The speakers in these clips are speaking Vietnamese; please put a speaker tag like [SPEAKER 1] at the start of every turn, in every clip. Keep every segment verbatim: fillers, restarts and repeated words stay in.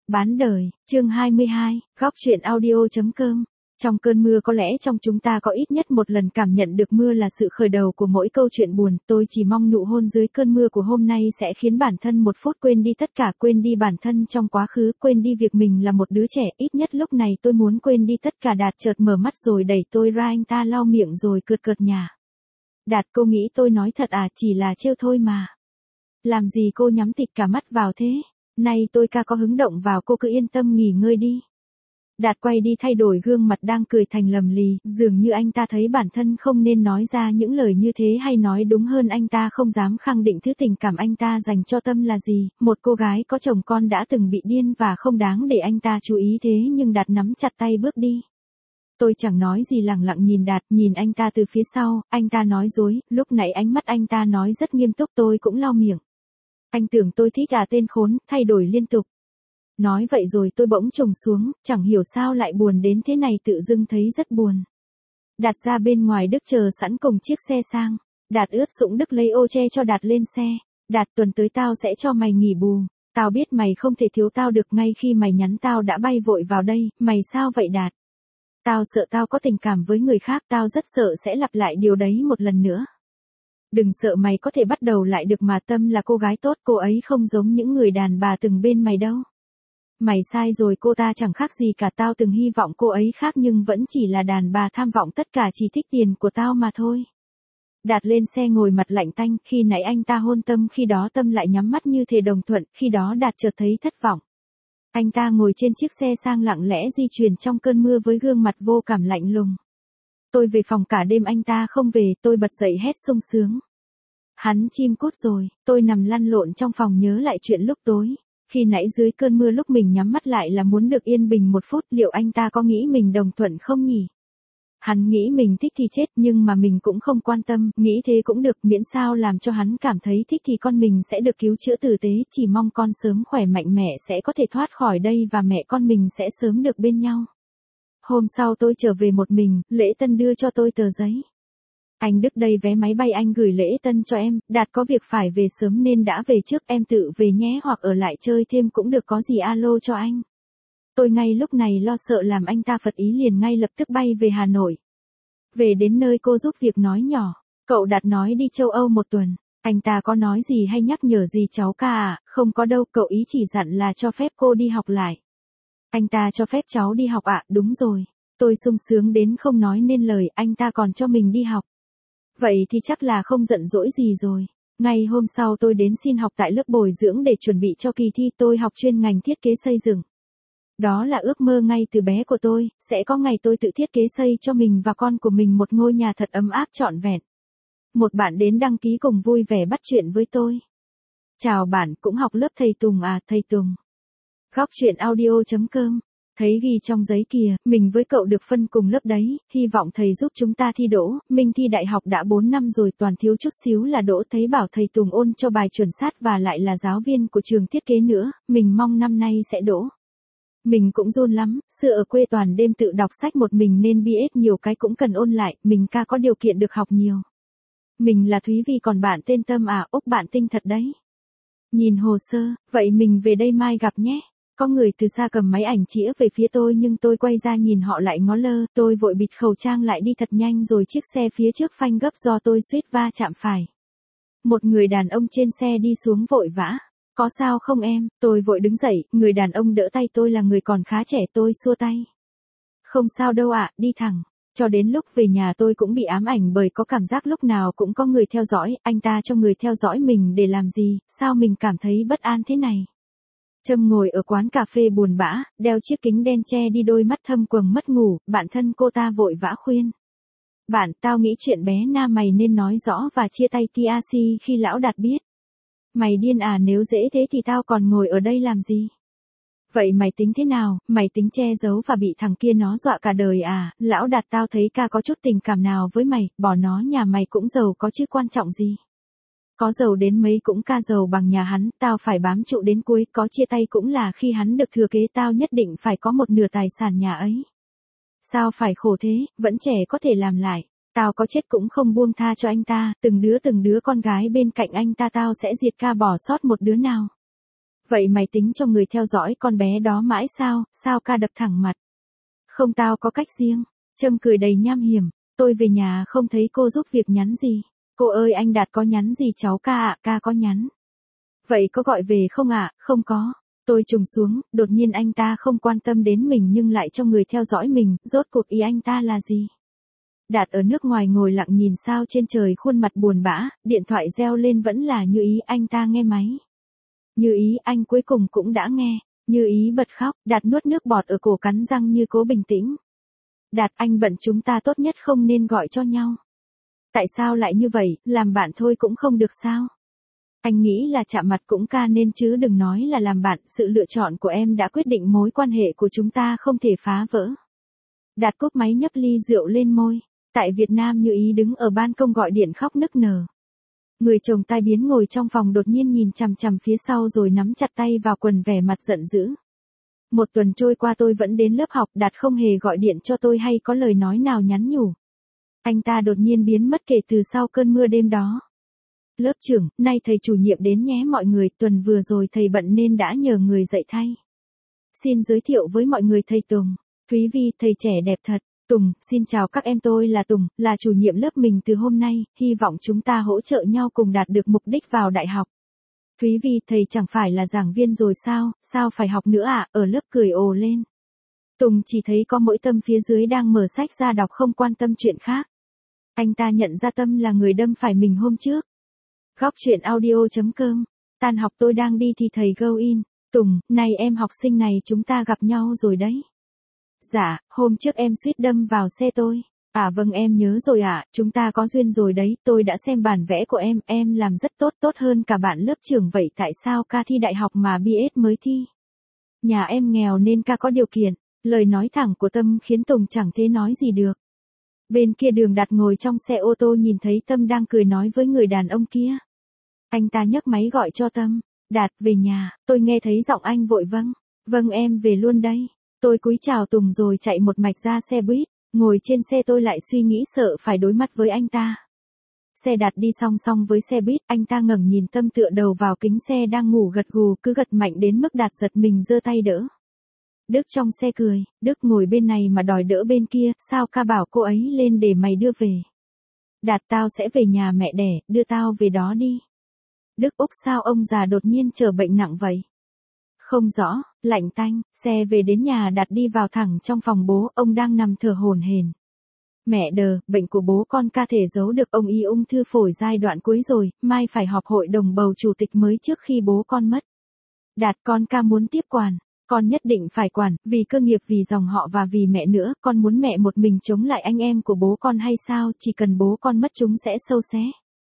[SPEAKER 1] Bán đời, chương hai mươi hai, góc chuyện audio.com. Trong cơn mưa có lẽ trong chúng ta có ít nhất một lần cảm nhận được mưa là sự khởi đầu của mỗi câu chuyện buồn. Tôi chỉ mong nụ hôn dưới cơn mưa của hôm nay sẽ khiến bản thân một phút quên đi tất cả, quên đi bản thân trong quá khứ, quên đi việc mình là một đứa trẻ. Ít nhất lúc này tôi muốn quên đi tất cả. Đạt chợt mở mắt rồi đẩy tôi ra, anh ta lau miệng rồi cợt cợt nhả. Đạt, cô nghĩ tôi nói thật à? Chỉ là trêu thôi mà. Làm gì cô nhắm tịt cả mắt vào thế? Nay tôi ca có hứng động vào, cô cứ yên tâm nghỉ ngơi đi. Đạt quay đi thay đổi gương mặt đang cười thành lầm lì, dường như anh ta thấy bản thân không nên nói ra những lời như thế, hay nói đúng hơn anh ta không dám khẳng định thứ tình cảm anh ta dành cho Tâm là gì. Một cô gái có chồng con đã từng bị điên và không đáng để anh ta chú ý, thế nhưng Đạt nắm chặt tay bước đi. Tôi chẳng nói gì, lặng lặng nhìn Đạt, nhìn anh ta từ phía sau. Anh ta nói dối, lúc nãy ánh mắt anh ta nói rất nghiêm túc, tôi cũng lau miệng. Anh tưởng tôi thích à? Tên khốn, thay đổi liên tục. Nói vậy rồi tôi bỗng trùng xuống, chẳng hiểu sao lại buồn đến thế này, tự dưng thấy rất buồn. Đạt ra bên ngoài, Đức chờ sẵn cùng chiếc xe sang. Đạt ướt sũng, Đức lấy ô che cho Đạt lên xe. Đạt, tuần tới tao sẽ cho mày nghỉ bù. Tao biết mày không thể thiếu tao được, ngay khi mày nhắn tao đã bay vội vào đây. Mày sao vậy Đạt? Tao sợ tao có tình cảm với người khác, tao rất sợ sẽ lặp lại điều đấy một lần nữa. Đừng sợ, mày có thể bắt đầu lại được mà. Tâm là cô gái tốt, cô ấy không giống những người đàn bà từng bên mày đâu. Mày sai rồi, cô ta chẳng khác gì cả. Tao từng hy vọng cô ấy khác nhưng vẫn chỉ là đàn bà tham vọng, tất cả chỉ thích tiền của tao mà thôi. Đạt lên xe ngồi mặt lạnh tanh, khi nãy anh ta hôn Tâm, khi đó Tâm lại nhắm mắt như thể đồng thuận, khi đó Đạt chợt thấy thất vọng. Anh ta ngồi trên chiếc xe sang lặng lẽ di chuyển trong cơn mưa với gương mặt vô cảm lạnh lùng. Tôi về phòng cả đêm anh ta không về, tôi bật dậy hét sung sướng. Hắn chim cút rồi. Tôi nằm lăn lộn trong phòng nhớ lại chuyện lúc tối. Khi nãy dưới cơn mưa lúc mình nhắm mắt lại là muốn được yên bình một phút, liệu anh ta có nghĩ mình đồng thuận không nhỉ? Hắn nghĩ mình thích thì chết, nhưng mà mình cũng không quan tâm, nghĩ thế cũng được, miễn sao làm cho hắn cảm thấy thích thì con mình sẽ được cứu chữa tử tế, chỉ mong con sớm khỏe mạnh, mẹ sẽ có thể thoát khỏi đây và mẹ con mình sẽ sớm được bên nhau. Hôm sau tôi trở về một mình, Lễ Tân đưa cho tôi tờ giấy. Anh Đức đây, vé máy bay anh gửi Lễ Tân cho em. Đạt có việc phải về sớm nên đã về trước, em tự về nhé, hoặc ở lại chơi thêm cũng được, có gì alo cho anh. Tôi ngay lúc này lo sợ làm anh ta phật ý, liền ngay lập tức bay về Hà Nội. Về đến nơi cô giúp việc nói nhỏ, cậu Đạt nói đi châu Âu một tuần. Anh ta có nói gì hay nhắc nhở gì cháu ca à? Không có đâu, cậu ý chỉ dặn là cho phép cô đi học lại. Anh ta cho phép cháu đi học ạ? À? Đúng rồi. Tôi sung sướng đến không nói nên lời, anh ta còn cho mình đi học. Vậy thì chắc là không giận dỗi gì rồi. Ngày hôm sau tôi đến xin học tại lớp bồi dưỡng để chuẩn bị cho kỳ thi. Tôi học chuyên ngành thiết kế xây dựng. Đó là ước mơ ngay từ bé của tôi, sẽ có ngày tôi tự thiết kế xây cho mình và con của mình một ngôi nhà thật ấm áp trọn vẹn. Một bạn đến đăng ký cùng vui vẻ bắt chuyện với tôi. Chào bạn, cũng học lớp thầy Tùng à? Thầy Tùng. Góc chuyện audio.com. Thấy ghi trong giấy kìa, mình với cậu được phân cùng lớp đấy, hy vọng thầy giúp chúng ta thi đỗ. Mình thi đại học đã bốn năm rồi, toàn thiếu chút xíu là đỗ. Thấy bảo thầy Tùng ôn cho bài chuẩn sát và lại là giáo viên của trường thiết kế nữa, mình mong năm nay sẽ đỗ. Mình cũng run lắm, xưa ở quê toàn đêm tự đọc sách một mình nên biết nhiều cái cũng cần ôn lại, mình ca có điều kiện được học nhiều. Mình là Thúy Vi, còn bạn tên Tâm à? Úc, bạn tinh thật đấy. Nhìn hồ sơ, vậy mình về đây mai gặp nhé. Có người từ xa cầm máy ảnh chĩa về phía tôi nhưng tôi quay ra nhìn họ lại ngó lơ, tôi vội bịt khẩu trang lại đi thật nhanh rồi chiếc xe phía trước phanh gấp do tôi suýt va chạm phải. Một người đàn ông trên xe đi xuống vội vã. Có sao không em? Tôi vội đứng dậy, người đàn ông đỡ tay tôi là người còn khá trẻ, tôi xua tay. Không sao đâu ạ, đi thẳng. Cho đến lúc về nhà tôi cũng bị ám ảnh bởi có cảm giác lúc nào cũng có người theo dõi. Anh ta cho người theo dõi mình để làm gì? Sao mình cảm thấy bất an thế này? Trâm ngồi ở quán cà phê buồn bã, đeo chiếc kính đen che đi đôi mắt thâm quầng mất ngủ, bạn thân cô ta vội vã khuyên. Bạn, tao nghĩ chuyện bé Na mày nên nói rõ và chia tay tê a xê khi lão Đạt biết. Mày điên à? Nếu dễ thế thì tao còn ngồi ở đây làm gì? Vậy mày tính thế nào? Mày tính che giấu và bị thằng kia nó dọa cả đời à? Lão Đạt, tao thấy ca có chút tình cảm nào với mày, bỏ nó, nhà mày cũng giàu có chứ quan trọng gì. Có giàu đến mấy cũng ca giàu bằng nhà hắn, tao phải bám trụ đến cuối, có chia tay cũng là khi hắn được thừa kế, tao nhất định phải có một nửa tài sản nhà ấy. Sao phải khổ thế, vẫn trẻ có thể làm lại. Tao có chết cũng không buông tha cho anh ta, từng đứa từng đứa con gái bên cạnh anh ta tao sẽ diệt ca bỏ sót một đứa nào. Vậy mày tính cho người theo dõi con bé đó mãi sao, sao ca đập thẳng mặt. Không tao có cách riêng. Trâm cười đầy nham hiểm, tôi về nhà không thấy cô giúp việc nhắn gì. Cô ơi anh Đạt có nhắn gì cháu ca ạ, ca có nhắn. Vậy có gọi về không ạ, không có. Tôi trùng xuống, đột nhiên anh ta không quan tâm đến mình nhưng lại cho người theo dõi mình, rốt cuộc ý anh ta là gì? Đạt ở nước ngoài ngồi lặng nhìn sao trên trời khuôn mặt buồn bã, điện thoại reo lên vẫn là Như Ý, anh ta nghe máy. Như Ý, anh cuối cùng cũng đã nghe. Như Ý bật khóc, Đạt nuốt nước bọt ở cổ cắn răng như cố bình tĩnh. Đạt anh bận chúng ta tốt nhất không nên gọi cho nhau. Tại sao lại như vậy, làm bạn thôi cũng không được sao? Anh nghĩ là chạm mặt cũng ca nên chứ đừng nói là làm bạn, sự lựa chọn của em đã quyết định mối quan hệ của chúng ta không thể phá vỡ. Đạt cúp máy nhấp ly rượu lên môi. Tại Việt Nam Như Ý đứng ở ban công gọi điện khóc nức nở. Người chồng tai biến ngồi trong phòng đột nhiên nhìn chằm chằm phía sau rồi nắm chặt tay vào quần vẻ mặt giận dữ. Một tuần trôi qua tôi vẫn đến lớp học, Đạt không hề gọi điện cho tôi hay có lời nói nào nhắn nhủ. Anh ta đột nhiên biến mất kể từ sau cơn mưa đêm đó. Lớp trưởng, nay thầy chủ nhiệm đến nhé mọi người, tuần vừa rồi thầy bận nên đã nhờ người dạy thay. Xin giới thiệu với mọi người thầy Tùng. Thúy Vi, thầy trẻ đẹp thật. Tùng, xin chào các em, tôi là Tùng, là chủ nhiệm lớp mình từ hôm nay, hy vọng chúng ta hỗ trợ nhau cùng đạt được mục đích vào đại học. Thúy Vi, thầy chẳng phải là giảng viên rồi sao, sao phải học nữa à, ở lớp cười ồ lên. Tùng chỉ thấy có mỗi Tâm phía dưới đang mở sách ra đọc không quan tâm chuyện khác. Anh ta nhận ra Tâm là người đâm phải mình hôm trước. Góc truyện audio chấm com, tan học tôi đang đi thì thầy go in. Tùng, này em học sinh này chúng ta gặp nhau rồi đấy. Dạ, hôm trước em suýt đâm vào xe tôi. À vâng em nhớ rồi ạ, à, chúng ta có duyên rồi đấy, tôi đã xem bản vẽ của em, em làm rất tốt, tốt hơn cả bạn lớp trưởng, vậy tại sao ca thi đại học mà bê ét mới thi? Nhà em nghèo nên ca có điều kiện. Lời nói thẳng của Tâm khiến Tùng chẳng thể nói gì được. Bên kia đường Đạt ngồi trong xe ô tô nhìn thấy Tâm đang cười nói với người đàn ông kia. Anh ta nhấc máy gọi cho Tâm. Đạt, về nhà, tôi nghe thấy giọng anh vội vâng. Vâng em về luôn đây. Tôi cúi chào Tùng rồi chạy một mạch ra xe buýt. Ngồi trên xe tôi lại suy nghĩ sợ phải đối mặt với anh ta. Xe Đạt đi song song với xe buýt, anh ta ngẩng nhìn Tâm tựa đầu vào kính xe đang ngủ gật gù, cứ gật mạnh đến mức Đạt giật mình giơ tay đỡ. Đức trong xe cười, Đức ngồi bên này mà đòi đỡ bên kia, sao ca bảo cô ấy lên để mày đưa về. Đạt tao sẽ về nhà mẹ đẻ, đưa tao về đó đi. Đức Úc sao ông già đột nhiên trở bệnh nặng vậy? Không rõ, lạnh tanh, xe về đến nhà Đạt đi vào thẳng trong phòng bố, ông đang nằm thở hổn hển. Mẹ đờ, bệnh của bố con ca thể giấu được, ông y ung thư phổi giai đoạn cuối rồi, mai phải họp hội đồng bầu chủ tịch mới trước khi bố con mất. Đạt con ca muốn tiếp quản, con nhất định phải quản, vì cơ nghiệp, vì dòng họ và vì mẹ nữa, con muốn mẹ một mình chống lại anh em của bố con hay sao, chỉ cần bố con mất chúng sẽ sâu xé.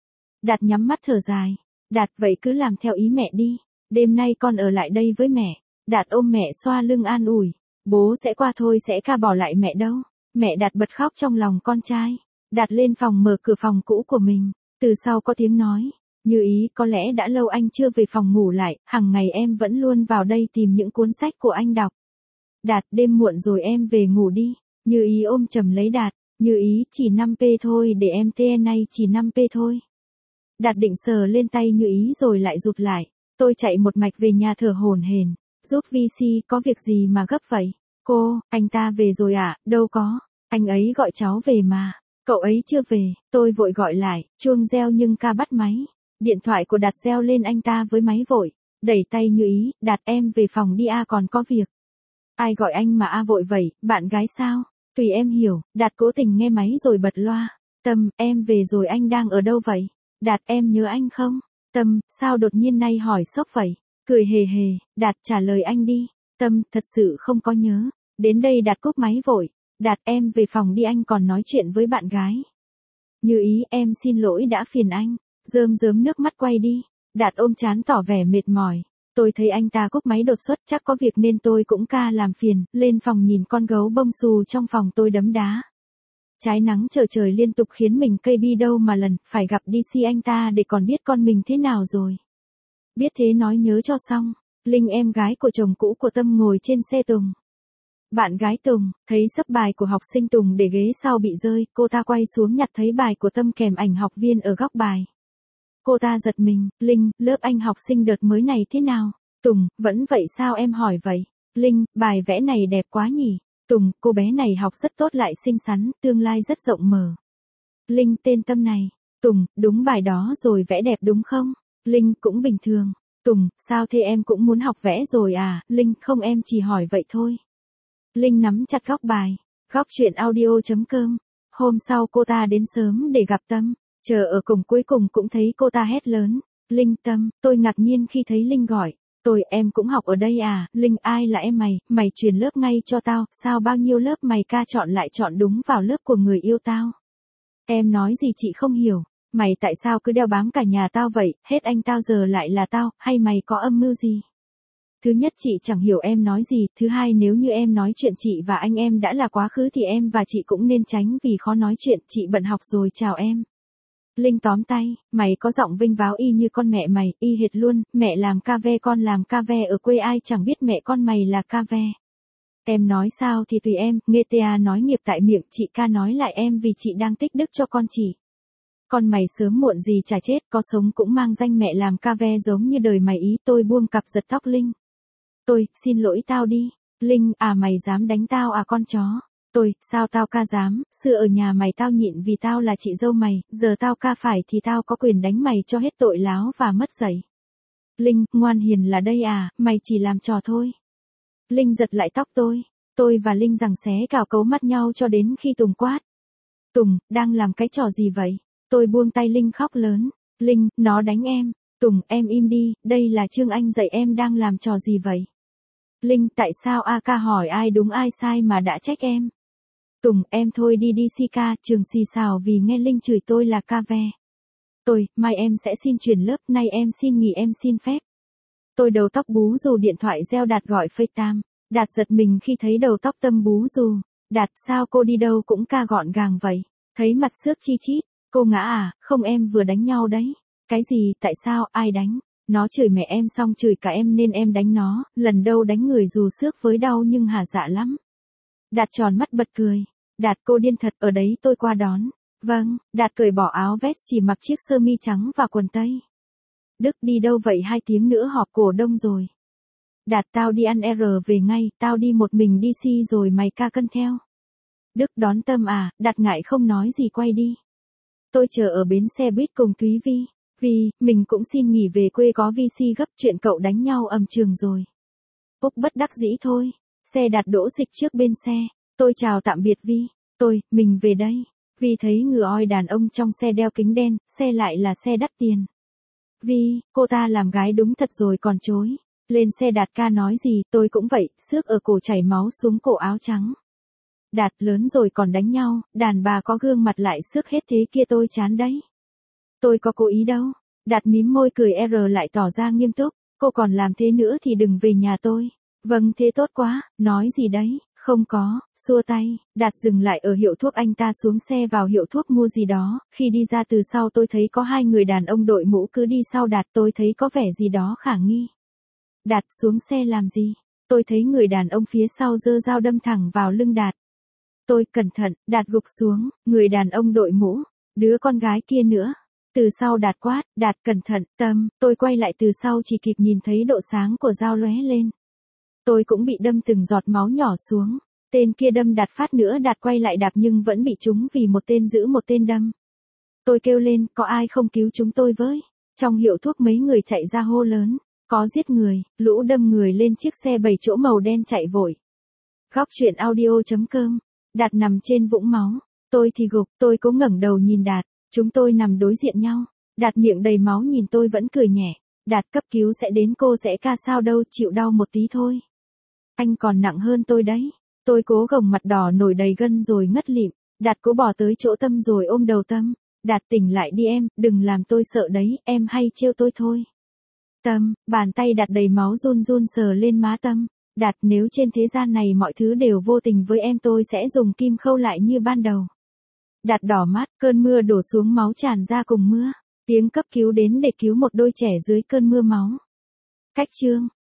[SPEAKER 1] Đạt nhắm mắt thở dài, Đạt vậy cứ làm theo ý mẹ đi. Đêm nay con ở lại đây với mẹ. Đạt ôm mẹ xoa lưng an ủi. Bố sẽ qua thôi, sẽ ca bỏ lại mẹ đâu. Mẹ Đạt bật khóc trong lòng con trai. Đạt lên phòng mở cửa phòng cũ của mình. Từ sau có tiếng nói. Như Ý, có lẽ đã lâu anh chưa về phòng ngủ lại. Hằng ngày em vẫn luôn vào đây tìm những cuốn sách của anh đọc. Đạt, đêm muộn rồi em về ngủ đi. Như Ý ôm chầm lấy Đạt. Như Ý, chỉ năm p thôi, để em tê này chỉ năm p thôi. Đạt định sờ lên tay Như Ý rồi lại rụt lại. Tôi chạy một mạch về nhà thở hổn hển. Giúp vi xê, có việc gì mà gấp vậy? Cô, anh ta về rồi à? Đâu có. Anh ấy gọi cháu về mà. Cậu ấy chưa về. Tôi vội gọi lại, chuông reo nhưng ca bắt máy. Điện thoại của Đạt reo lên, anh ta với máy vội. Đẩy tay Như Ý, Đạt em về phòng đi a, còn có việc. Ai gọi anh mà a vội vậy, bạn gái sao? Tùy em hiểu. Đạt cố tình nghe máy rồi bật loa. Tâm, em về rồi, anh đang ở đâu vậy? Đạt, em nhớ anh không? Tâm, sao đột nhiên nay hỏi sốc vậy? Cười hề hề, Đạt trả lời anh đi. Tâm, thật sự không có nhớ. Đến đây Đạt cúp máy vội. Đạt, em về phòng đi, anh còn nói chuyện với bạn gái. Như Ý, em xin lỗi đã phiền anh. Rơm rớm nước mắt quay đi. Đạt ôm trán tỏ vẻ mệt mỏi. Tôi thấy anh ta cúp máy đột xuất, chắc có việc nên tôi cũng ca làm phiền. Lên phòng nhìn con gấu bông xù trong phòng tôi đấm đá. Trái nắng chờ trời liên tục khiến mình cây bi đâu mà lần, phải gặp đê xê anh ta để còn biết con mình thế nào rồi. Biết thế nói nhớ cho xong. Linh em gái của chồng cũ của Tâm ngồi trên xe Tùng. Bạn gái Tùng, thấy sấp bài của học sinh Tùng để ghế sau bị rơi, cô ta quay xuống nhặt thấy bài của Tâm kèm ảnh học viên ở góc bài. Cô ta giật mình, Linh, lớp anh học sinh đợt mới này thế nào? Tùng, vẫn vậy sao em hỏi vậy? Linh, bài vẽ này đẹp quá nhỉ? Tùng, cô bé này học rất tốt lại xinh xắn, tương lai rất rộng mở. Linh, tên Tâm này. Tùng, đúng bài đó rồi, vẽ đẹp đúng không? Linh, cũng bình thường. Tùng, sao thế, em cũng muốn học vẽ rồi à? Linh, không, em chỉ hỏi vậy thôi. Linh nắm chặt góc bài. Góc truyện audio.com. Hôm sau cô ta đến sớm để gặp Tâm. Chờ ở cổng cuối cùng cũng thấy cô ta hét lớn. Linh, Tâm, tôi ngạc nhiên khi thấy Linh gọi. Tôi, em cũng học ở đây à? Linh, ai là em mày? Mày truyền lớp ngay cho tao, sao bao nhiêu lớp mày ca chọn lại chọn đúng vào lớp của người yêu tao? Em nói gì chị không hiểu. Mày tại sao cứ đeo bám cả nhà tao vậy, hết anh tao giờ lại là tao, hay mày có âm mưu gì? Thứ nhất, chị chẳng hiểu em nói gì, thứ hai, nếu như em nói chuyện chị và anh em đã là quá khứ thì em và chị cũng nên tránh vì khó nói chuyện, chị bận học rồi, chào em. Linh tóm tay, mày có giọng vinh váo y như con mẹ mày, y hệt luôn, mẹ làm ca ve con làm ca ve ở quê ai chẳng biết mẹ con mày là ca ve. Em nói sao thì tùy em, nghe tea nói nghiệp tại miệng, chị ca nói lại em vì chị đang tích đức cho con chị. Con mày sớm muộn gì chả chết, có sống cũng mang danh mẹ làm ca ve giống như đời mày ý. Tôi buông cặp giật tóc Linh. Tôi, xin lỗi tao đi. Linh, à mày dám đánh tao à con chó? Tôi, sao tao ca dám, xưa ở nhà mày tao nhịn vì tao là chị dâu mày, giờ tao ca phải thì tao có quyền đánh mày cho hết tội láo và mất dạy. Linh, ngoan hiền là đây à, mày chỉ làm trò thôi. Linh giật lại tóc tôi. Tôi và Linh giằng xé cào cấu mắt nhau cho đến khi Tùng quát. Tùng, đang làm cái trò gì vậy? Tôi buông tay Linh khóc lớn. Linh, nó đánh em. Tùng, em im đi, đây là Trương Anh dạy em đang làm trò gì vậy? Linh, tại sao a ca hỏi ai đúng ai sai mà đã trách em? Tùng, em thôi đi đi si ca, trường xì xào vì nghe Linh chửi tôi là ca ve. Tôi, mai em sẽ xin chuyển lớp, nay em xin nghỉ, em xin phép. Tôi đầu tóc bú dù, điện thoại reo, Đạt gọi FaceTime. Đạt giật mình khi thấy đầu tóc Tâm bú dù. Đạt, sao cô đi đâu cũng ca gọn gàng vậy? Thấy mặt xước chi chít. Cô ngã à, không em vừa đánh nhau đấy. Cái gì, tại sao, ai đánh? Nó chửi mẹ em xong chửi cả em nên em đánh nó, lần đâu đánh người dù xước với đau nhưng hả dạ lắm. Đạt tròn mắt bật cười. Đạt, cô điên thật, ở đấy tôi qua đón. Vâng, Đạt cởi bỏ áo vest chỉ mặc chiếc sơ mi trắng và quần tây. Đức đi đâu vậy, hai tiếng nữa họp cổ đông rồi. Đạt, tao đi ăn R về ngay, tao đi một mình đi si rồi mày ca cân theo. Đức đón Tâm à, Đạt ngại không nói gì quay đi. Tôi chờ ở bến xe buýt cùng Thúy Vi. Vi, mình cũng xin nghỉ về quê có vi si gấp, chuyện cậu đánh nhau ầm trường rồi. Úc bất đắc dĩ thôi. Xe Đạt đỗ xịch trước bên xe. Tôi chào tạm biệt Vi. Tôi, mình về đây. Vi thấy ngựa oi đàn ông trong xe đeo kính đen, xe lại là xe đắt tiền. Vi, cô ta làm gái đúng thật rồi còn chối. Lên xe Đạt ca nói gì, tôi cũng vậy, xước ở cổ chảy máu xuống cổ áo trắng. Đạt, lớn rồi còn đánh nhau, đàn bà có gương mặt lại xước hết thế kia tôi chán đấy. Tôi có cố ý đâu. Đạt mím môi cười R lại tỏ ra nghiêm túc. Cô còn làm thế nữa thì đừng về nhà tôi. Vâng thế tốt quá, nói gì đấy, không có, xua tay. Đạt dừng lại ở hiệu thuốc, anh ta xuống xe vào hiệu thuốc mua gì đó. Khi đi ra từ sau tôi thấy có hai người đàn ông đội mũ cứ đi sau Đạt, tôi thấy có vẻ gì đó khả nghi. Đạt, xuống xe làm gì? Tôi thấy người đàn ông phía sau giơ dao đâm thẳng vào lưng Đạt. Tôi, cẩn thận. Đạt gục xuống, người đàn ông đội mũ, đứa con gái kia nữa. Từ sau Đạt quát, Đạt cẩn thận, Tâm, tôi quay lại từ sau chỉ kịp nhìn thấy độ sáng của dao lóe lên. Tôi cũng bị đâm từng giọt máu nhỏ xuống. Tên kia đâm Đạt phát nữa, Đạt quay lại đạp nhưng vẫn bị trúng vì một tên giữ một tên đâm. Tôi kêu lên, có ai không cứu chúng tôi với? Trong hiệu thuốc mấy người chạy ra hô lớn, có giết người, lũ đâm người lên chiếc xe bảy chỗ màu đen chạy vội. Góc truyện audio.com. Đạt nằm trên vũng máu. Tôi thì gục, tôi cố ngẩng đầu nhìn Đạt. Chúng tôi nằm đối diện nhau. Đạt miệng đầy máu nhìn tôi vẫn cười nhẹ. Đạt, cấp cứu sẽ đến, cô sẽ ca sao đâu, chịu đau một tí thôi. Anh còn nặng hơn tôi đấy. Tôi cố gồng mặt đỏ nổi đầy gân rồi ngất lịm. Đạt cố bỏ tới chỗ Tâm rồi ôm đầu Tâm. Đạt tỉnh lại đi em, đừng làm tôi sợ đấy, em hay trêu tôi thôi. Tâm, bàn tay Đạt đầy máu run run sờ lên má Tâm. Đạt, nếu trên thế gian này mọi thứ đều vô tình với em tôi sẽ dùng kim khâu lại như ban đầu. Đạt đỏ mắt, cơn mưa đổ xuống, máu tràn ra cùng mưa. Tiếng cấp cứu đến để cứu một đôi trẻ dưới cơn mưa máu. Cách chương.